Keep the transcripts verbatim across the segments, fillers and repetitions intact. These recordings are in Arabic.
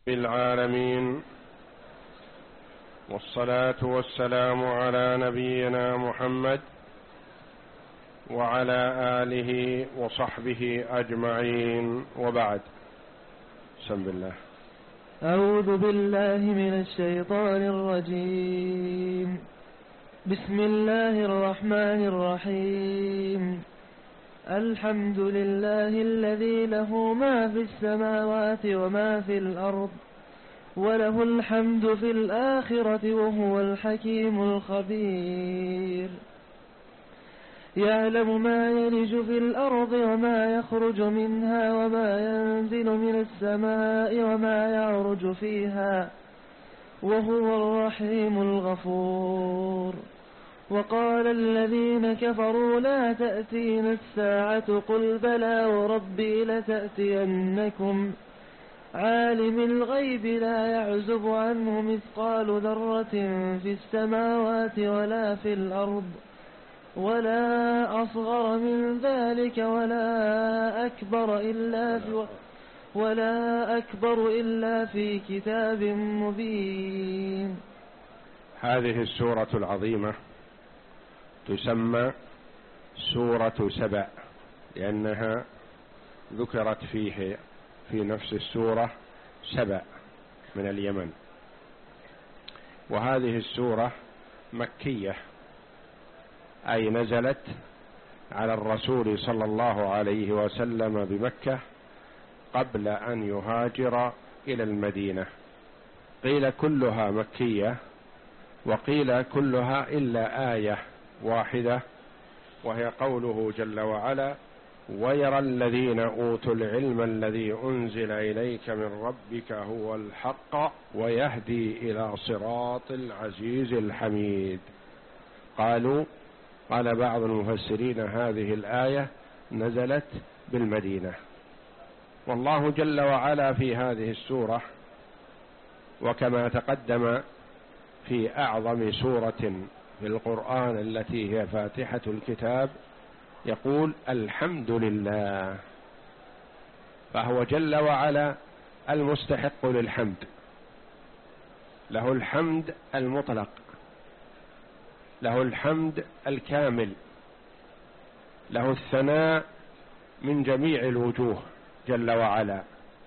بالعالمين، والصلاة والسلام على نبينا محمد وعلى آله وصحبه أجمعين، وبعد. بسم الله. أعوذ بالله من الشيطان الرجيم. بسم الله الرحمن الرحيم. الحمد لله الذي له ما في السماوات وما في الأرض، وله الحمد في الآخرة، وهو الحكيم الخبير. يعلم ما يلج في الأرض وما يخرج منها، وما ينزل من السماء وما يعرج فيها، وهو الرحيم الغفور. وقال الذين كفروا لا تأتينا الساعة، قل بلى وربي لتأتينكم، عالم الغيب لا يعزب عنه مثقال ذرة في السماوات ولا في الأرض، ولا أصغر من ذلك ولا أكبر إلا في ولا أكبر إلا في كتاب مبين. هذه السورة العظيمة تسمى سورة سبأ، لأنها ذكرت فيه في نفس السورة سبأ من اليمن. وهذه السورة مكية، أي نزلت على الرسول صلى الله عليه وسلم بمكة قبل أن يهاجر إلى المدينة. قيل كلها مكية، وقيل كلها إلا آية واحدة، وهي قوله جل وعلا: ويرى الذين أوتوا العلم الذي أنزل إليك من ربك هو الحق ويهدي إلى صراط العزيز الحميد. قالوا قال بعض المفسرين هذه الآية نزلت بالمدينة. والله جل وعلا في هذه السورة، وكما تقدم في أعظم سورة في القرآن التي هي فاتحة الكتاب، يقول: الحمد لله. فهو جل وعلا المستحق للحمد، له الحمد المطلق، له الحمد الكامل، له الثناء من جميع الوجوه جل وعلا.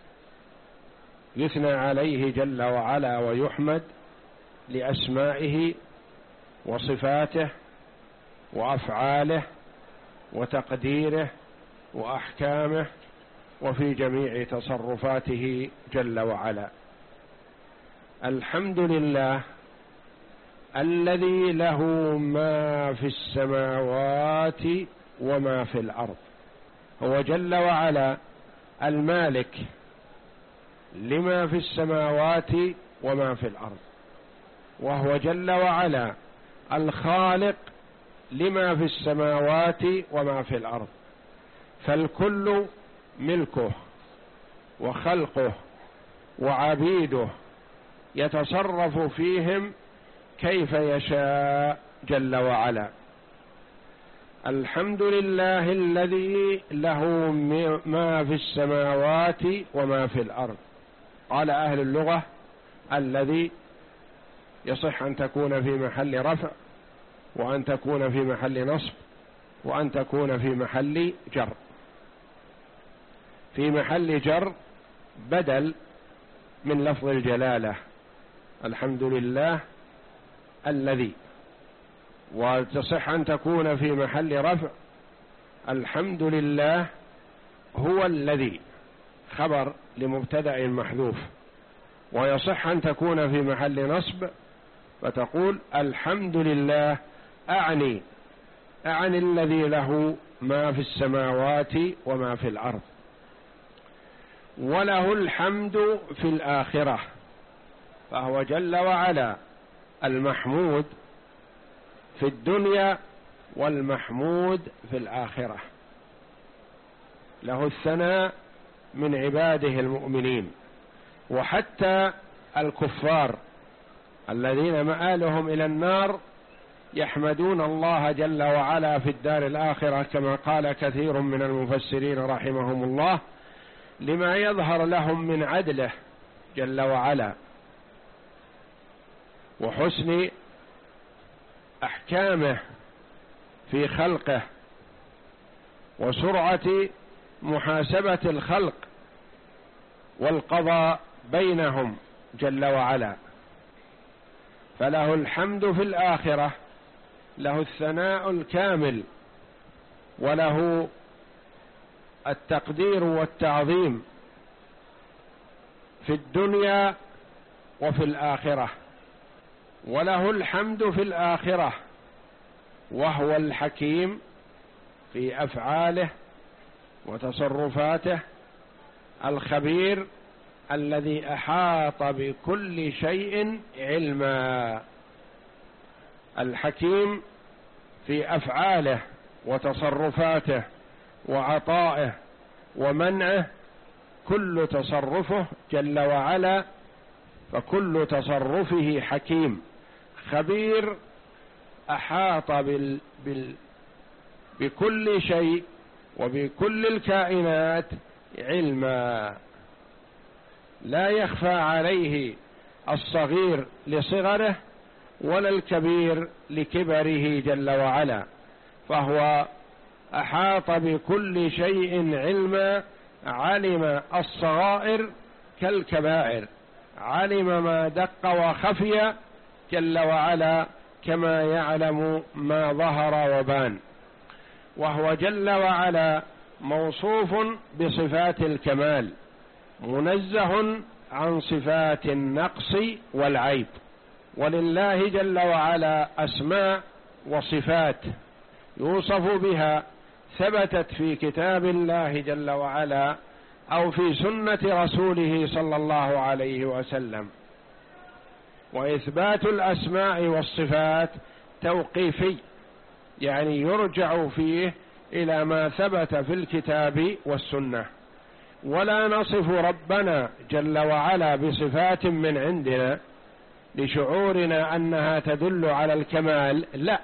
يثنى عليه جل وعلا ويحمد لأسمائه وصفاته وأفعاله وتقديره وأحكامه وفي جميع تصرفاته جل وعلا. الحمد لله الذي له ما في السماوات وما في الأرض. هو جل وعلا المالك لما في السماوات وما في الأرض، وهو جل وعلا الخالق لما في السماوات وما في الأرض، فالكل ملكه وخلقه وعبيده، يتصرف فيهم كيف يشاء جل وعلا. الحمد لله الذي له ما في السماوات وما في الأرض. قال أهل اللغة: الذي يصح أن تكون في محل رفع، وأن تكون في محل نصب، وأن تكون في محل جر. في محل جر بدل من لفظ الجلالة الحمد لله الذي، وتصح أن تكون في محل رفع الحمد لله هو الذي، خبر لمبتدأ محذوف. ويصح أن تكون في محل نصب فتقول الحمد لله أعني أعني الذي له ما في السماوات وما في الأرض، وله الحمد في الآخرة. فهو جل وعلا المحمود في الدنيا والمحمود في الآخرة، له الثناء من عباده المؤمنين. وحتى الكفار الذين مآلهم إلى النار يحمدون الله جل وعلا في الدار الآخرة، كما قال كثير من المفسرين رحمهم الله: لما يظهر لهم من عدله جل وعلا وحسن أحكامه في خلقه وسرعة محاسبة الخلق والقضاء بينهم جل وعلا. فله الحمد في الآخرة، له الثناء الكامل، وله التقدير والتعظيم في الدنيا وفي الآخرة. وله الحمد في الآخرة وهو الحكيم في أفعاله وتصرفاته، الخبير الذي أحاط بكل شيء علما. الحكيم في أفعاله وتصرفاته وعطائه ومنعه، كل تصرفه جل وعلا، فكل تصرفه حكيم. خبير أحاط بال... بال... بكل شيء وبكل الكائنات علما، لا يخفى عليه الصغير لصغره ولا الكبير لكبره جل وعلا، فهو أحاط بكل شيء علما، علم الصغائر كالكبائر، علم ما دق وخفي جل وعلا كما يعلم ما ظهر وبان. وهو جل وعلا موصوف بصفات الكمال، منزه عن صفات النقص والعيب. ولله جل وعلا أسماء وصفات يوصف بها، ثبتت في كتاب الله جل وعلا أو في سنة رسوله صلى الله عليه وسلم. وإثبات الأسماء والصفات توقيفي، يعني يرجع فيه إلى ما ثبت في الكتاب والسنة، ولا نصف ربنا جل وعلا بصفات من عندنا لشعورنا أنها تدل على الكمال، لا،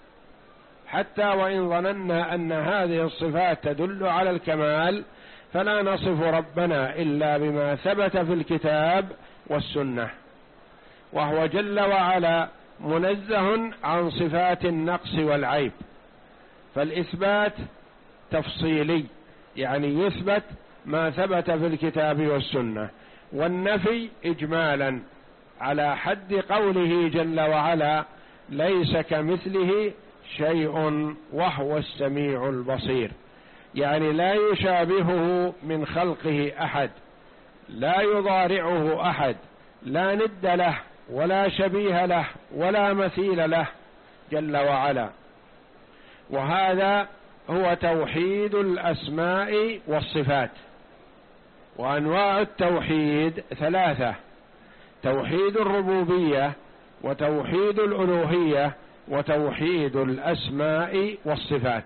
حتى وإن ظننا أن هذه الصفات تدل على الكمال فلا نصف ربنا إلا بما ثبت في الكتاب والسنة. وهو جل وعلا منزه عن صفات النقص والعيب، فالإثبات تفصيلي، يعني يثبت ما ثبت في الكتاب والسنة، والنفي إجمالا على حد قوله جل وعلا: ليس كمثله شيء وهو السميع البصير، يعني لا يشابهه من خلقه أحد، لا يضارعه أحد، لا ند له ولا شبيه له ولا مثيل له جل وعلا. وهذا هو توحيد الأسماء والصفات. وأنواع التوحيد ثلاثة: توحيد الربوبية، وتوحيد الألوهية، وتوحيد الأسماء والصفات.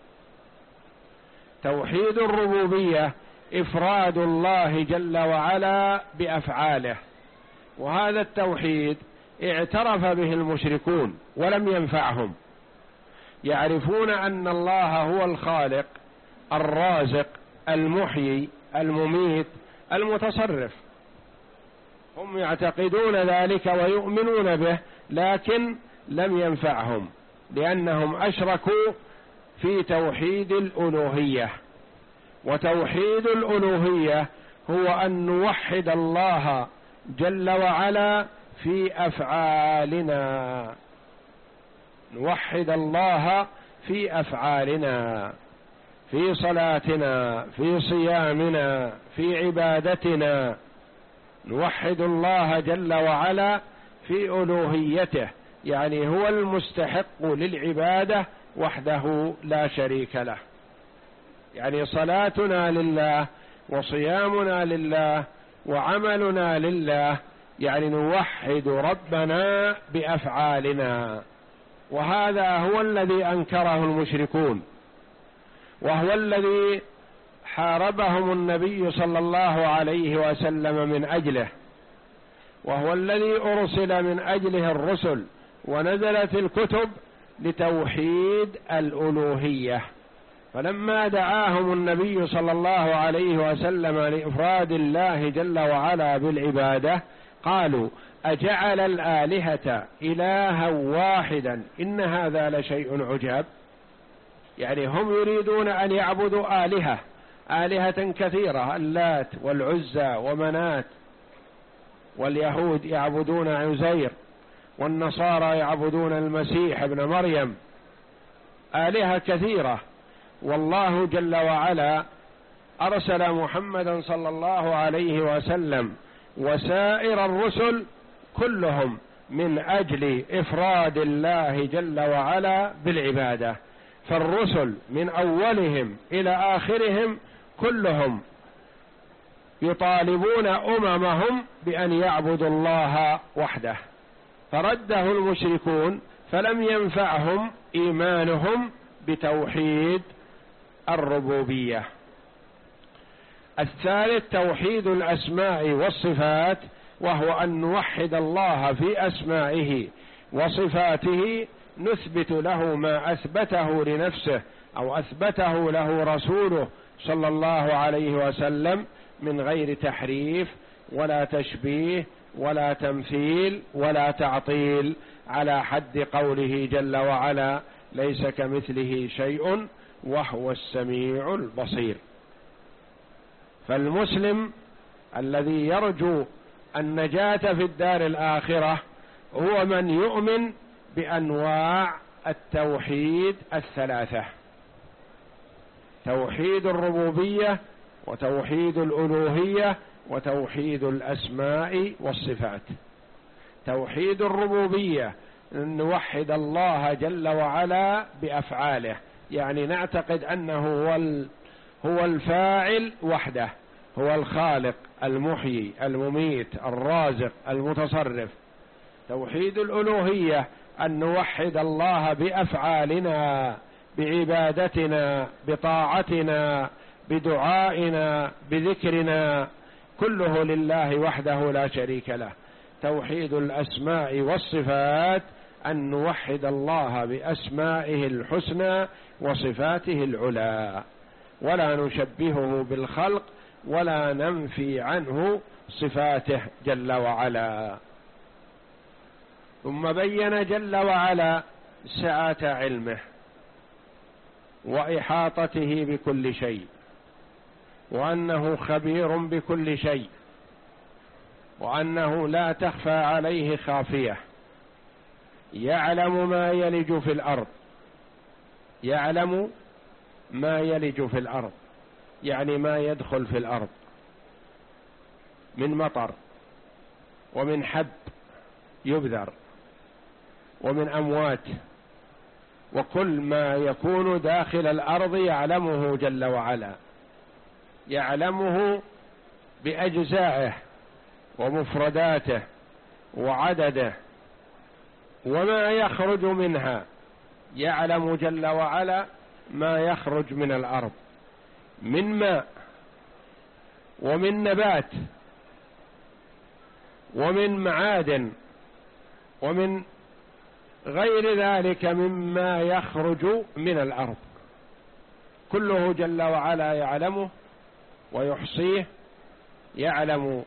توحيد الربوبية إفراد الله جل وعلا بأفعاله، وهذا التوحيد اعترف به المشركون ولم ينفعهم، يعرفون أن الله هو الخالق الرازق المحيي المميت المتصرف، هم يعتقدون ذلك ويؤمنون به، لكن لم ينفعهم لأنهم أشركوا في توحيد الألوهية. وتوحيد الألوهية هو أن نوحد الله جل وعلا في أفعالنا، نوحد الله في أفعالنا، في صلاتنا، في صيامنا، في عبادتنا، نوحد الله جل وعلا في ألوهيته، يعني هو المستحق للعبادة وحده لا شريك له. يعني صلاتنا لله وصيامنا لله وعملنا لله، يعني نوحد ربنا بأفعالنا. وهذا هو الذي أنكره المشركون، وهو الذي حاربهم النبي صلى الله عليه وسلم من أجله، وهو الذي أرسل من أجله الرسل ونزلت الكتب لتوحيد الألوهية، فلما دعاهم النبي صلى الله عليه وسلم لإفراد الله جل وعلا بالعبادة قالوا أجعل الآلهة إلها واحدا إن هذا لشيء عجاب. يعني هم يريدون أن يعبدوا آلهة آلهة كثيرة، اللات والعزى ومنات، واليهود يعبدون عزير، والنصارى يعبدون المسيح ابن مريم، آلهة كثيرة. والله جل وعلا أرسل محمدا صلى الله عليه وسلم وسائر الرسل كلهم من أجل إفراد الله جل وعلا بالعبادة. فالرسل من أولهم إلى آخرهم كلهم يطالبون أممهم بأن يعبدوا الله وحده، فرده المشركون فلم ينفعهم إيمانهم بتوحيد الربوبية. الثالث توحيد الأسماء والصفات، وهو أن نوحد الله في أسمائه وصفاته، نثبت له ما أثبته لنفسه أو أثبته له رسوله صلى الله عليه وسلم من غير تحريف ولا تشبيه ولا تمثيل ولا تعطيل، على حد قوله جل وعلا ليس كمثله شيء وهو السميع البصير. فالمسلم الذي يرجو النجاة في الدار الآخرة هو من يؤمن بأنواع التوحيد الثلاثة: توحيد الربوبية، وتوحيد الألوهية، وتوحيد الأسماء والصفات. توحيد الربوبية أن نوحد الله جل وعلا بأفعاله، يعني نعتقد أنه هو هو الفاعل وحده، هو الخالق المحيي المميت الرازق المتصرف. توحيد الألوهية أن نوحد الله بأفعالنا، بعبادتنا، بطاعتنا، بدعائنا، بذكرنا، كله لله وحده لا شريك له. توحيد الأسماء والصفات أن نوحد الله بأسمائه الحسنى وصفاته العلى، ولا نشبهه بالخلق ولا ننفي عنه صفاته جل وعلا. ثم بين جل وعلا سعة علمه وإحاطته بكل شيء، وأنه خبير بكل شيء، وأنه لا تخفى عليه خافية، يعلم ما يلج في الأرض، يعلم ما يلج في الأرض يعني ما يدخل في الأرض من مطر ومن حب يبذر ومن أموات، وكل ما يكون داخل الأرض يعلمه جل وعلا، يعلمه بأجزائه ومفرداته وعدده، وما يخرج منها يعلم جل وعلا ما يخرج من الأرض من ماء ومن نبات ومن معادن ومن غير ذلك مما يخرج من الأرض، كله جل وعلا يعلمه ويحصيه، يعلم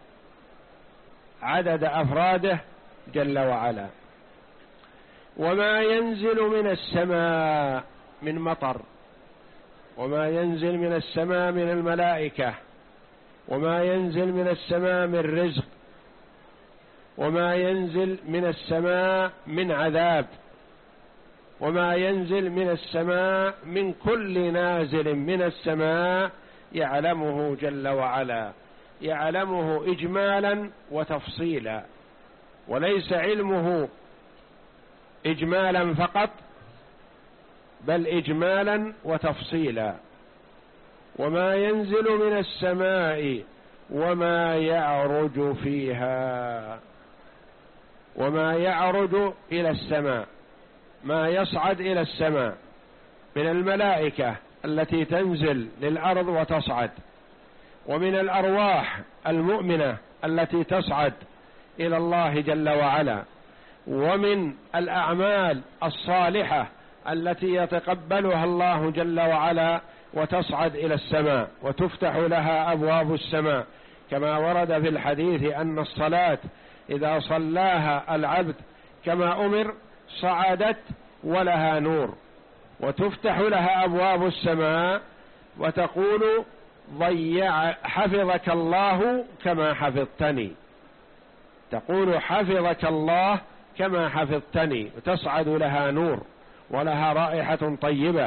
عدد أفراده جل وعلا. وما ينزل من السماء من مطر، وما ينزل من السماء من الملائكة، وما ينزل من السماء من رزق، وما ينزل من السماء من عذاب، وما ينزل من السماء من كل نازل من السماء يعلمه جل وعلا، يعلمه إجمالا وتفصيلا، وليس علمه إجمالا فقط بل إجمالا وتفصيلا. وما ينزل من السماء وما يعرج فيها، وما يعرج إلى السماء، ما يصعد إلى السماء من الملائكة التي تنزل للأرض وتصعد، ومن الأرواح المؤمنة التي تصعد إلى الله جل وعلا، ومن الأعمال الصالحة التي يتقبلها الله جل وعلا وتصعد إلى السماء وتفتح لها أبواب السماء، كما ورد في الحديث أن الصلاة إذا صلاها العبد كما أمر صعدت ولها نور، وتفتح لها أبواب السماء وتقول ضيع حفظك الله كما حفظتني، تقول حفظك الله كما حفظتني، وتصعد لها نور ولها رائحة طيبة.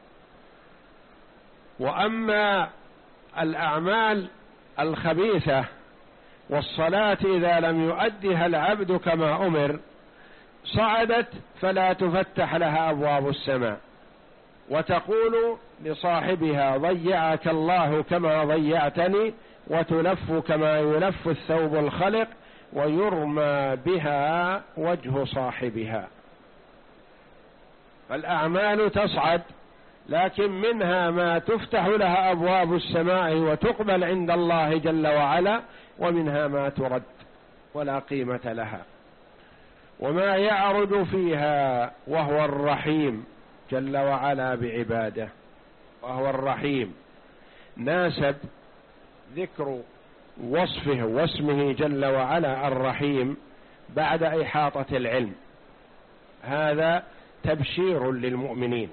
وأما الأعمال الخبيثة والصلاة إذا لم يؤدها العبد كما أمر صعدت فلا تفتح لها أبواب السماء، وتقول لصاحبها ضيعك الله كما ضيعتني، وتلف كما يلف الثوب الخلق ويرمى بها وجه صاحبها. فالأعمال تصعد، لكن منها ما تفتح لها أبواب السماء وتقبل عند الله جل وعلا، ومنها ما ترد ولا قيمة لها. وما يعرج فيها وهو الرحيم جل وعلا بعباده، وهو الرحيم ناسب ذكر وصفه واسمه جل وعلا الرحيم بعد إحاطة العلم. هذا تبشير للمؤمنين،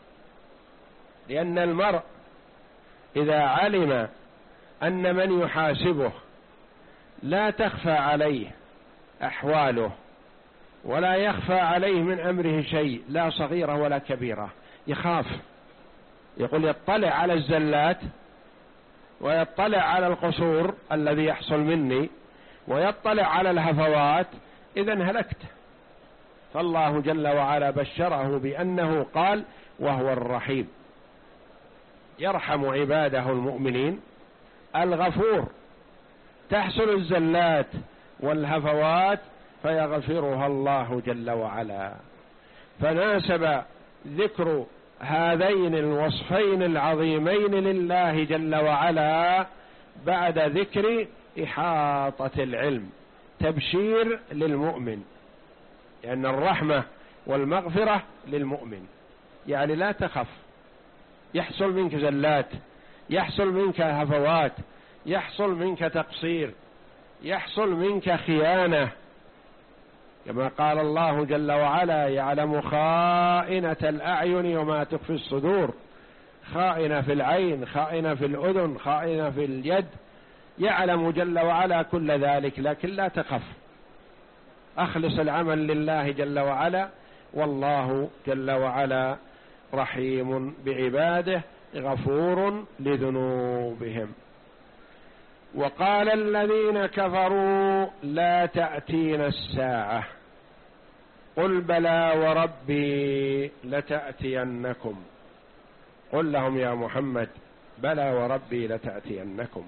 لأن المرء إذا علم أن من يحاسبه لا تخفى عليه أحواله ولا يخفى عليه من أمره شيء، لا صغيرة ولا كبيرة، يخاف، يقول يطلع على الزلات ويطلع على القصور الذي يحصل مني ويطلع على الهفوات، إذن هلكت. فالله جل وعلا بشره بأنه قال وهو الرحيم، يرحم عباده المؤمنين، الغفور، تحصل الزلات والهفوات فيغفرها الله جل وعلا. فناسب ذكر هذين الوصفين العظيمين لله جل وعلا بعد ذكر إحاطة العلم، تبشير للمؤمن، لأن الرحمة والمغفرة للمؤمن، يعني لا تخف، يحصل منك زلات، يحصل منك هفوات، يحصل منك تقصير، يحصل منك خيانة، كما قال الله جل وعلا يعلم خائنة الأعين وما تخفي الصدور، خائنة في العين، خائنة في الأذن، خائنة في اليد، يعلم جل وعلا كل ذلك، لكن لا تخف، أخلص العمل لله جل وعلا، والله جل وعلا رحيم بعباده غفور لذنوبهم. وقال الذين كفروا لا تأتينا الساعة قل بلى وربي لتأتينكم، قل لهم يا محمد بلى وربي لتأتينكم.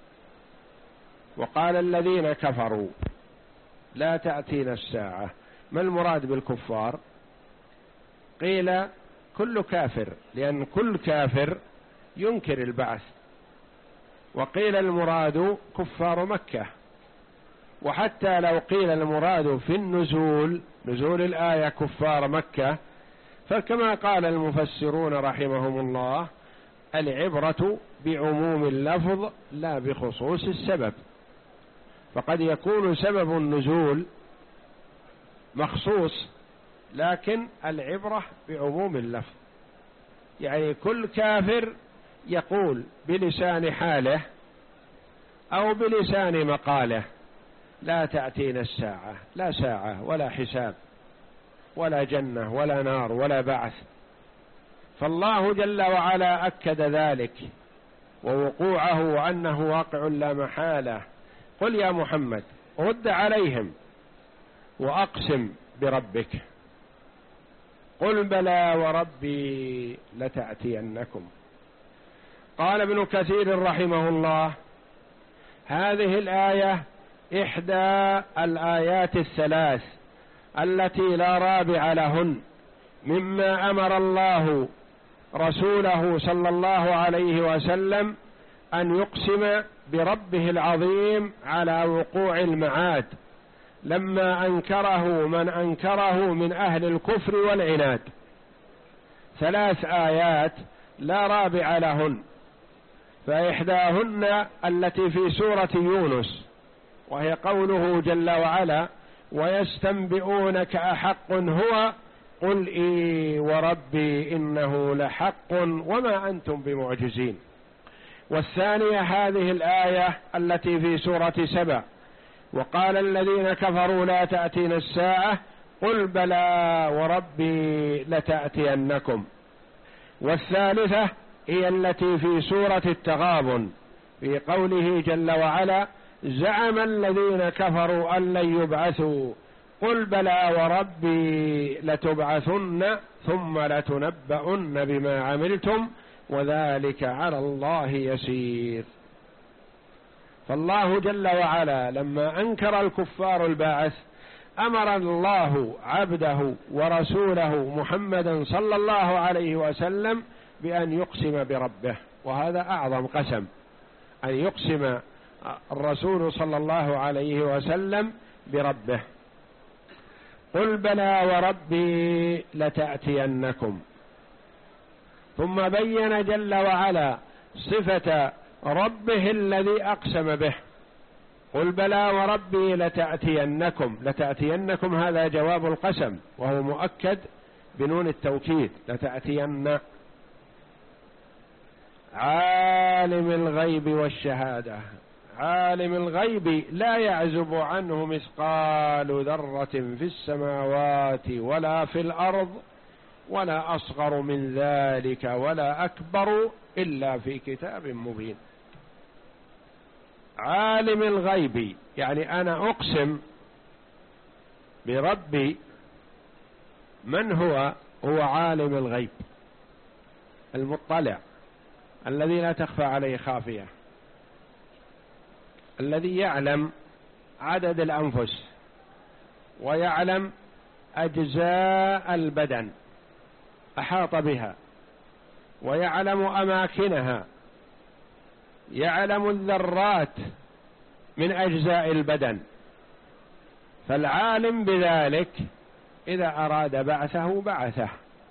وقال الذين كفروا لا تأتينا الساعة، ما المراد بالكفار؟ قيل كل كافر، لأن كل كافر ينكر البعث، وقيل المراد كفار مكة. وحتى لو قيل المراد في النزول، نزول الآية كفار مكة، فكما قال المفسرون رحمهم الله العبرة بعموم اللفظ لا بخصوص السبب، فقد يكون سبب النزول مخصوص، لكن العبرة بعموم اللفظ، يعني كل كافر يقول بلسان حاله أو بلسان مقاله لا تأتينا الساعة، لا ساعة ولا حساب ولا جنة ولا نار ولا بعث. فالله جل وعلا أكد ذلك ووقوعه وأنه واقع لا محالة. قل يا محمد رد عليهم وأقسم بربك قل بلى وربي لتأتينكم. قال ابن كثير رحمه الله هذه الآية إحدى الآيات الثلاث التي لا رابع لهن مما أمر الله رسوله صلى الله عليه وسلم أن يقسم بربه العظيم على وقوع المعاد لما أنكره من أنكره من أهل الكفر والعناد. ثلاث آيات لا رابع لهن، فإحداهن التي في سورة يونس، وهي قوله جل وعلا: ويستنبئونك أحق هو قل إي وربي إنه لحق وما أنتم بمعجزين. والثانية هذه الآية التي في سورة سبأ: وقال الذين كفروا لا تأتينا الساعة قل بلى وربي لتأتينكم. والثالثة هي التي في سورة التغابن في قوله جل وعلا: زعم الذين كفروا أن لن يبعثوا قل بلى وربي لتبعثن ثم لتنبؤن بما عملتم وذلك على الله يسير. فالله جل وعلا لما أنكر الكفار البعث أمر الله عبده ورسوله محمدا صلى الله عليه وسلم بأن يقسم بربه، وهذا أعظم قسم، أن يقسم الرسول صلى الله عليه وسلم بربه: قل بلى وربي لتأتينكم. ثم بين جل وعلا صفة ربه الذي أقسم به: قل بلى وربي لتأتينكم. لتأتينكم هذا جواب القسم، وهو مؤكد بنون التوكيد: لتأتين. عالم الغيب والشهادة، عالم الغيب لا يعزب عنه مثقال ذرة في السماوات ولا في الأرض ولا أصغر من ذلك ولا أكبر إلا في كتاب مبين. عالم الغيب يعني أنا أقسم بربي. من هو؟ هو عالم الغيب المطلع الذي لا تخفى عليه خافية، الذي يعلم عدد الأنفس ويعلم أجزاء البدن أحاط بها ويعلم أماكنها، يعلم الذرات من أجزاء البدن. فالعالم بذلك إذا أراد بعثه بعثه،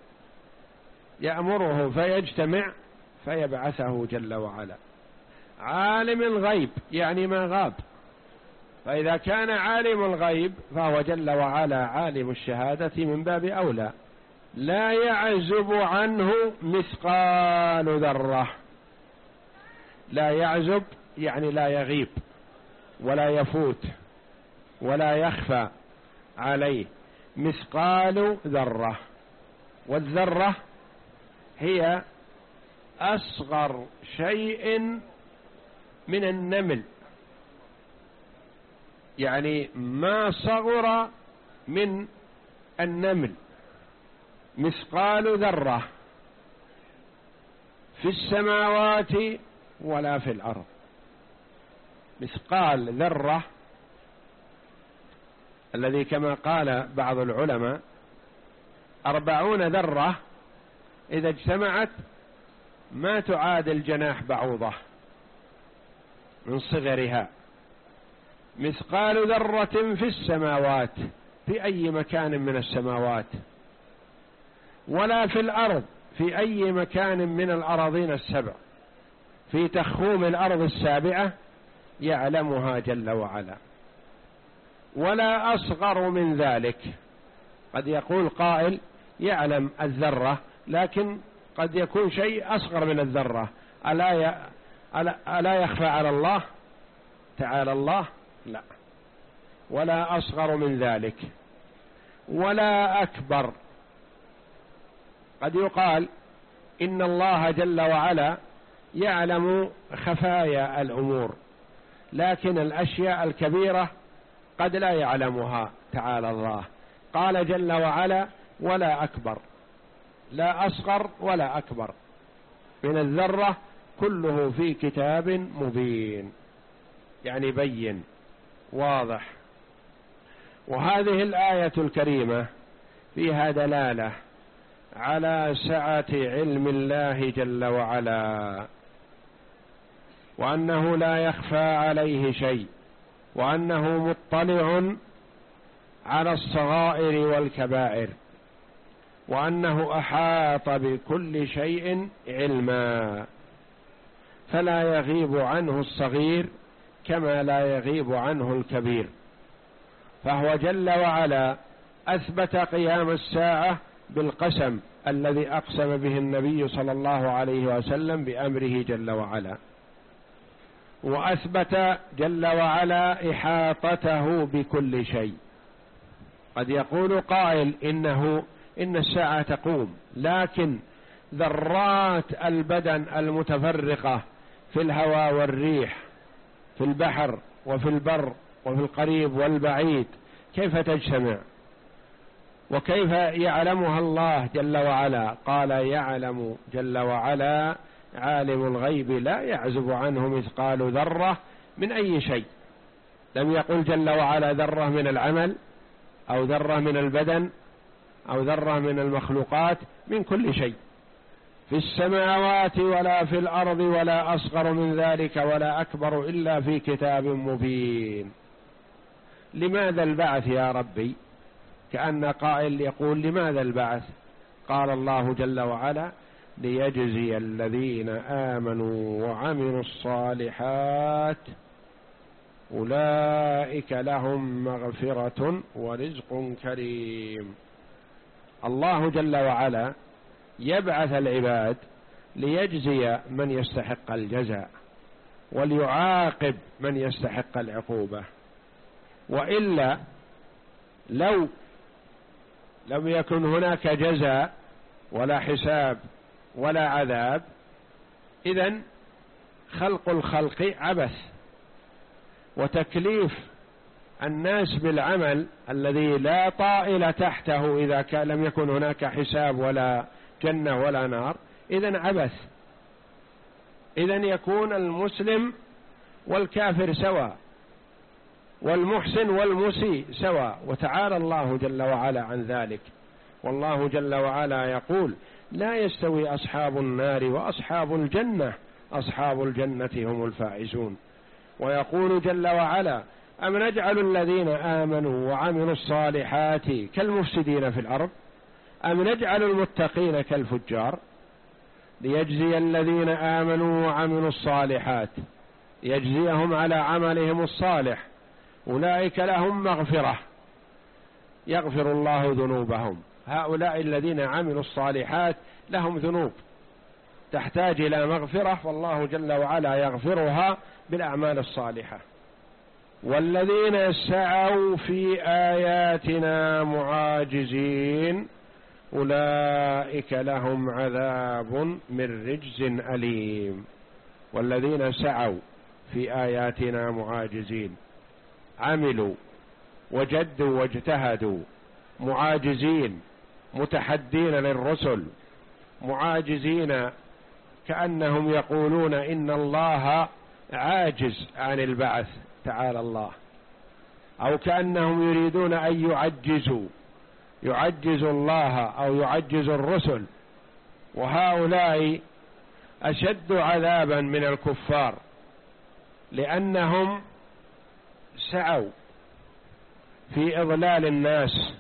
يأمره فيجتمع فيبعثه جل وعلا. عالم الغيب يعني ما غاب، فإذا كان عالم الغيب فهو جل وعلا عالم الشهادة من باب أولى. لا يعزب عنه مثقال ذرة. لا يعزب يعني لا يغيب ولا يفوت ولا يخفى عليه مثقال ذرة. والذرة هي أصغر شيء من النمل، يعني ما صغر من النمل مثقال ذرة في السماوات ولا في الأرض. مثقال ذرة الذي كما قال بعض العلماء أربعون ذرة إذا اجتمعت ما تعادل جناح بعوضة من صغرها. مثقال ذرة في السماوات، في أي مكان من السماوات، ولا في الأرض، في أي مكان من الأراضين السبع، في تخوم الأرض السابعة يعلمها جل وعلا. ولا أصغر من ذلك. قد يقول قائل يعلم الذرة، لكن قد يكون شيء أصغر من الذرة. ألا, ي... ألا... ألا يخفى على الله تعالى الله؟ لا. ولا أصغر من ذلك ولا أكبر. قد يقال إن الله جل وعلا يعلم خفايا الأمور، لكن الأشياء الكبيرة قد لا يعلمها تعالى الله. قال جل وعلا ولا أكبر، لا أصغر ولا أكبر من الذرة، كله في كتاب مبين، يعني بين واضح. وهذه الآية الكريمة فيها دلالة على سعة علم الله جل وعلا، وأنه لا يخفى عليه شيء، وأنه مطلع على الصغائر والكبائر. وأنه أحاط بكل شيء علما، فلا يغيب عنه الصغير كما لا يغيب عنه الكبير. فهو جل وعلا أثبت قيام الساعة بالقسم الذي أقسم به النبي صلى الله عليه وسلم بأمره جل وعلا، وأثبت جل وعلا إحاطته بكل شيء. قد يقول قائل إنه إن الساعة تقوم، لكن ذرات البدن المتفرقة في الهواء والريح، في البحر وفي البر وفي القريب والبعيد، كيف تجتمع؟ وكيف يعلمها الله جل وعلا؟ قال يعلم جل وعلا عالم الغيب لا يعزب عنه مثقال ذرة من أي شيء. لم يقل جل وعلا ذرة من العمل أو ذرة من البدن أو ذرة من المخلوقات، من كل شيء في السماوات ولا في الأرض، ولا أصغر من ذلك ولا أكبر إلا في كتاب مبين. لماذا البعث يا ربي؟ كأن قائل يقول لماذا البعث؟ قال الله جل وعلا ليجزي الذين آمنوا وعملوا الصالحات أولئك لهم مغفرة ورزق كريم. الله جل وعلا يبعث العباد ليجزي من يستحق الجزاء وليعاقب من يستحق العقوبة، وإلا لو لم يكن هناك جزاء ولا حساب ولا عذاب، إذن خلق الخلق عبث، وتكليف الناس بالعمل الذي لا طائل تحته إذا كان لم يكن هناك حساب ولا جنة ولا نار، إذن عبث. إذن يكون المسلم والكافر سواء، والمحسن والمسيء سواء، وتعالى الله جل وعلا عن ذلك. والله جل وعلا يقول لا يستوي أصحاب النار وأصحاب الجنة، أصحاب الجنة هم الفائزون. ويقول جل وعلا أم نجعل الذين آمنوا وعملوا الصالحات كالمفسدين في الأرض أم نجعل المتقين كالفجار. ليجزي الذين آمنوا وعملوا الصالحات، يجزيهم على عملهم الصالح، أولئك لهم مغفرة يغفر الله ذنوبهم. هؤلاء الذين عملوا الصالحات لهم ذنوب تحتاج إلى مغفرة، والله جل وعلا يغفرها بالأعمال الصالحة. والذين سعوا في آياتنا معاجزين أولئك لهم عذاب من رجز أليم. والذين سعوا في آياتنا معاجزين، عملوا وجدوا واجتهدوا، معاجزين متحدين للرسل، معاجزين كأنهم يقولون إن الله عاجز عن البعث تعالى الله، أو كأنهم يريدون أن يعجزوا يعجز الله أو يعجز الرسل. وهؤلاء أشد عذابا من الكفار، لأنهم سعوا في إضلال الناس.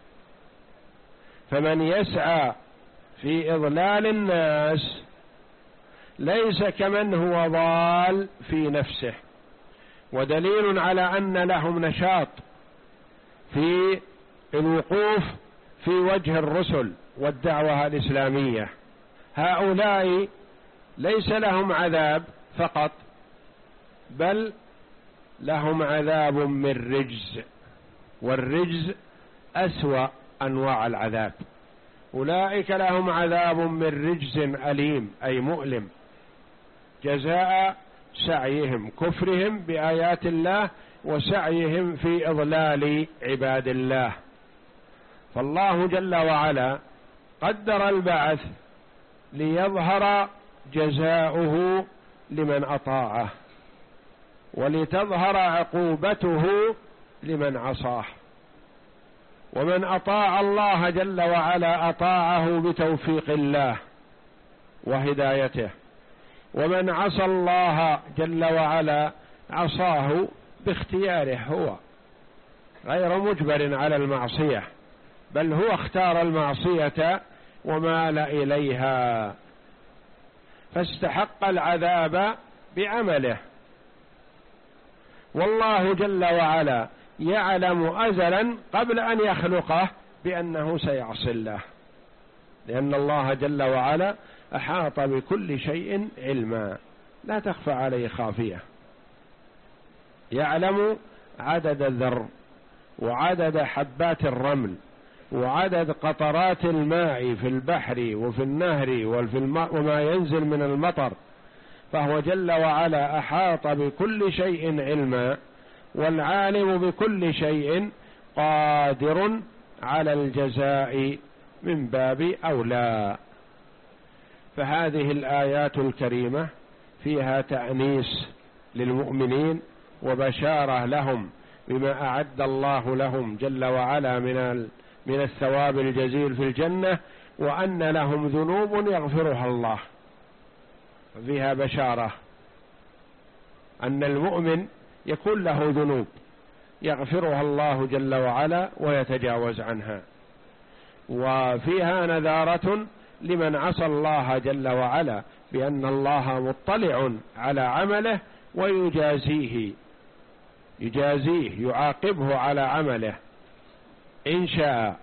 فمن يسعى في إضلال الناس ليس كمن هو ضال في نفسه. ودليل على أن لهم نشاط في الوقوف في وجه الرسل والدعوة الإسلامية، هؤلاء ليس لهم عذاب فقط، بل لهم عذاب من رجز، والرجز أسوأ أنواع العذاب. أولئك لهم عذاب من رجز أليم، أي مؤلم، جزاء سعيهم، كفرهم بآيات الله وسعيهم في إضلال عباد الله. فالله جل وعلا قدر البعث ليظهر جزاؤه لمن أطاعه، ولتظهر عقوبته لمن عصاه. ومن أطاع الله جل وعلا أطاعه بتوفيق الله وهدايته، ومن عصى الله جل وعلا عصاه باختياره هو، غير مجبر على المعصية، بل هو اختار المعصية ومال إليها، فاستحق العذاب بعمله. والله جل وعلا يعلم أزلا قبل أن يخلقه بأنه سيعصي الله، لأن الله جل وعلا أحاط بكل شيء علما، لا تخفى عليه خافية. يعلم عدد الذر، وعدد حبات الرمل، وعدد قطرات الماء في البحر وفي النهر وفي الماء وما ينزل من المطر، فهو جل وعلا أحاط بكل شيء علما، والعالم بكل شيء قادر على الجزاء من باب أولى. فهذه الآيات الكريمة فيها تأنيس للمؤمنين وبشارة لهم بما أعد الله لهم جل وعلا من من الثواب الجزيل في الجنة، وأن لهم ذنوب يغفرها الله. فيها بشارة أن المؤمن يكون له ذنوب يغفرها الله جل وعلا ويتجاوز عنها، وفيها نذارة لمن عصى الله جل وعلا بأن الله مطلع على عمله ويجازيه يجازيه يعاقبه على عمله إن شاء.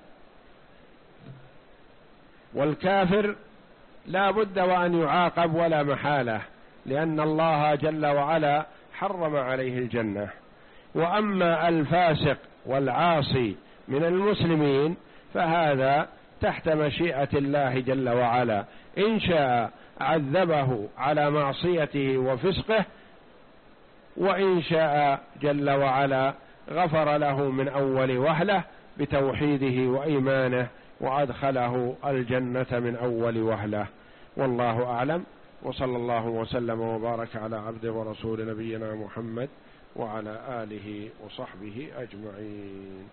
والكافر لا بد وأن يعاقب ولا محالة، لأن الله جل وعلا حرم عليه الجنة. وأما الفاسق والعاصي من المسلمين فهذا تحت مشيئة الله جل وعلا، إن شاء عذبه على معصيته وفسقه، وإن شاء جل وعلا غفر له من أول وهلة بتوحيده وإيمانه وأدخله الجنة من أول وهلة. والله أعلم، وصلى الله وسلم وبارك على عبده ورسول نبينا محمد وعلى آله وصحبه أجمعين.